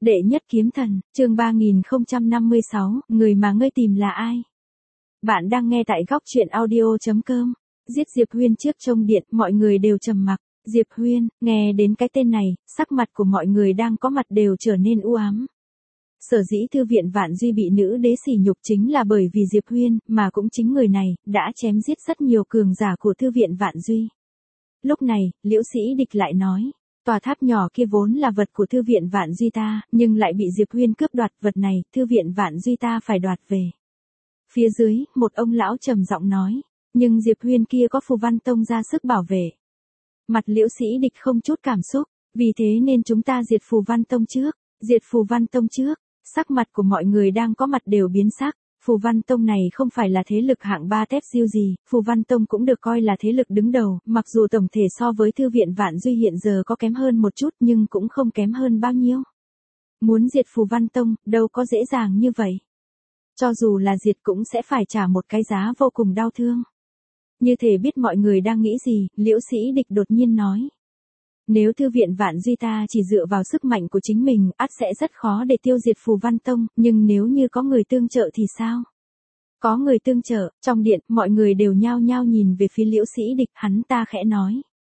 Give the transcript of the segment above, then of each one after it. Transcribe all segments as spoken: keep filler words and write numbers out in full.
Đệ nhất kiếm thần, chương ba nghìn không trăm năm mươi sáu, người mà ngươi tìm là ai? Bạn đang nghe tại góc truyện audio chấm com. Giết Diệp Huyên trước trông điện, mọi người đều trầm mặc. Diệp Huyên, nghe đến cái tên này, sắc mặt của mọi người đang có mặt đều trở nên u ám. Sở dĩ thư viện Vạn Duy bị nữ đế sỉ nhục chính là bởi vì Diệp Huyên, mà cũng chính người này, đã chém giết rất nhiều cường giả của thư viện Vạn Duy. Lúc này, Liễu Sĩ Địch lại nói. Tòa tháp nhỏ kia vốn là vật của thư viện Vạn Duy ta, nhưng lại bị Diệp Huyên cướp đoạt, vật này, thư viện Vạn Duy ta phải đoạt về. Phía dưới, một ông lão trầm giọng nói, nhưng Diệp Huyên kia có Phù Văn Tông ra sức bảo vệ. Mặt Liễu Sĩ Địch không chút cảm xúc, vì thế nên chúng ta diệt Phù Văn Tông trước, diệt Phù Văn Tông trước, sắc mặt của mọi người đang có mặt đều biến sắc. Phù Văn Tông này không phải là thế lực hạng ba tép diêu gì, Phù Văn Tông cũng được coi là thế lực đứng đầu, mặc dù tổng thể so với thư viện Vạn Duy hiện giờ có kém hơn một chút nhưng cũng không kém hơn bao nhiêu. Muốn diệt Phù Văn Tông, đâu có dễ dàng như vậy. Cho dù là diệt cũng sẽ phải trả một cái giá vô cùng đau thương. Như thể biết mọi người đang nghĩ gì, Liễu Sĩ Địch đột nhiên nói. Nếu thư viện Vạn Duy ta chỉ dựa vào sức mạnh của chính mình, ắt sẽ rất khó để tiêu diệt Phù Văn Tông, nhưng nếu như có người tương trợ thì sao? Có người tương trợ, trong điện, mọi người đều nhao nhao nhìn về phía Liễu Sĩ Địch, hắn ta khẽ nói.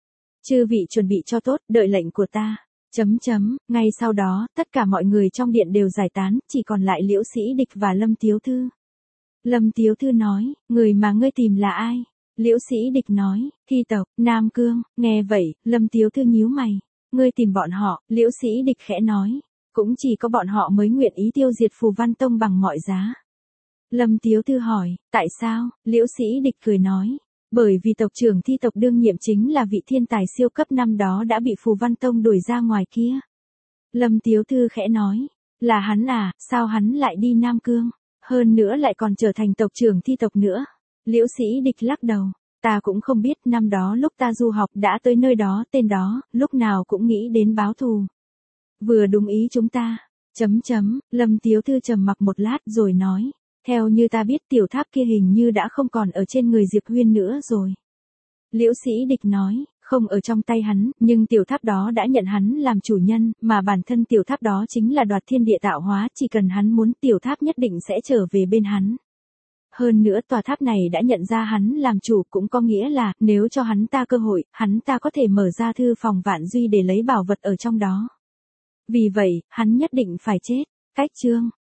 Chư vị chuẩn bị cho tốt, đợi lệnh của ta. Chấm chấm, ngay sau đó, tất cả mọi người trong điện đều giải tán, chỉ còn lại Liễu Sĩ Địch và Lâm Tiếu Thư. Lâm Tiếu Thư nói, người mà ngươi tìm là ai? Liễu Sĩ Địch nói, Thi tộc, Nam Cương. Nghe vậy, Lâm Tiếu Thư nhíu mày. Ngươi tìm bọn họ, Liễu Sĩ Địch khẽ nói. Cũng chỉ có bọn họ mới nguyện ý tiêu diệt Phù Văn Tông bằng mọi giá. Lâm Tiếu Thư hỏi, tại sao? Liễu Sĩ Địch cười nói. Bởi vì tộc trưởng Thi tộc đương nhiệm chính là vị thiên tài siêu cấp năm đó đã bị Phù Văn Tông đuổi ra ngoài kia. Lâm Tiếu Thư khẽ nói. Là hắn à, sao hắn lại đi Nam Cương? Hơn nữa lại còn trở thành tộc trưởng Thi tộc nữa. Liễu Sĩ Địch lắc đầu, ta cũng không biết, năm đó lúc ta du học đã tới nơi đó, tên đó, lúc nào cũng nghĩ đến báo thù. Vừa đúng ý chúng ta. Chấm chấm, Lâm Tiếu Thư trầm mặc một lát rồi nói, theo như ta biết tiểu tháp kia hình như đã không còn ở trên người Diệp Huyên nữa rồi. Liễu Sĩ Địch nói, không ở trong tay hắn, nhưng tiểu tháp đó đã nhận hắn làm chủ nhân, mà bản thân tiểu tháp đó chính là đoạt thiên địa tạo hóa, chỉ cần hắn muốn tiểu tháp nhất định sẽ trở về bên hắn. Hơn nữa tòa tháp này đã nhận ra hắn làm chủ, cũng có nghĩa là, nếu cho hắn ta cơ hội, hắn ta có thể mở ra thư phòng Vạn Duy để lấy bảo vật ở trong đó. Vì vậy, hắn nhất định phải chết. Cách chương.